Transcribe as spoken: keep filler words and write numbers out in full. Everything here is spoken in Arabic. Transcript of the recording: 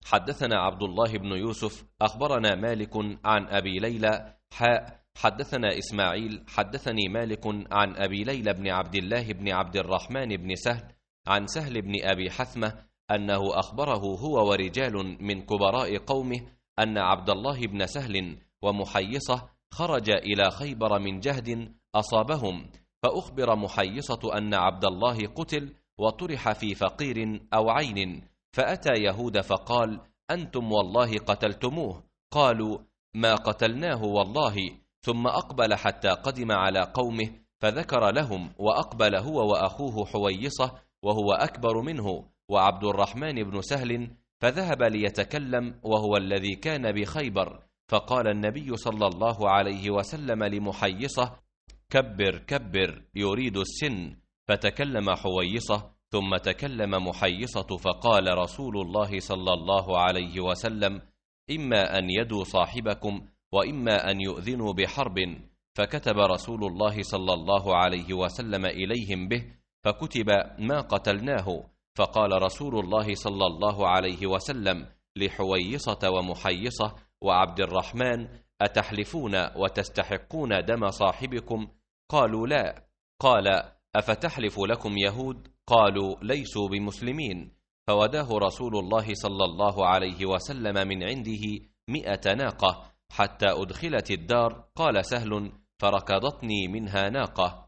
حدثنا عبد الله بن يوسف أخبرنا مالك عن أبي ليلى حاء حدثنا إسماعيل حدثني مالك عن أبي ليلى بن عبد الله بن عبد الرحمن بن سهل عن سهل بن أبي حثمة أنه أخبره هو ورجال من كبراء قومه أن عبد الله بن سهل ومحيصة خرج إلى خيبر من جهد أصابهم، فأخبر محيصة أن عبد الله قتل وطرح في فقير أو عين، فأتى يهود فقال: أنتم والله قتلتموه. قالوا: ما قتلناه والله. ثم أقبل حتى قدم على قومه فذكر لهم، وأقبل هو وأخوه حويصة وهو أكبر منه وعبد الرحمن بن سهل، فذهب ليتكلم وهو الذي كان بخيبر، فقال النبي صلى الله عليه وسلم لمحيصة: كبر كبر يريد السن. فتكلم حويصة ثم تكلم محيصة، فقال رسول الله صلى الله عليه وسلم: إما أن يدوا صاحبكم وإما أن يؤذنوا بحرب. فكتب رسول الله صلى الله عليه وسلم إليهم به، فكتب: ما قتلناه. فقال رسول الله صلى الله عليه وسلم لحويصة ومحيصة وعبد الرحمن: أتحلفون وتستحقون دم صاحبكم؟ قالوا: لا. قال: أفتحلف لكم يهود؟ قالوا: ليسوا بمسلمين. فوداه رسول الله صلى الله عليه وسلم من عنده مئة ناقة حتى أدخلت الدار. قال سهل: فركضتني منها ناقة.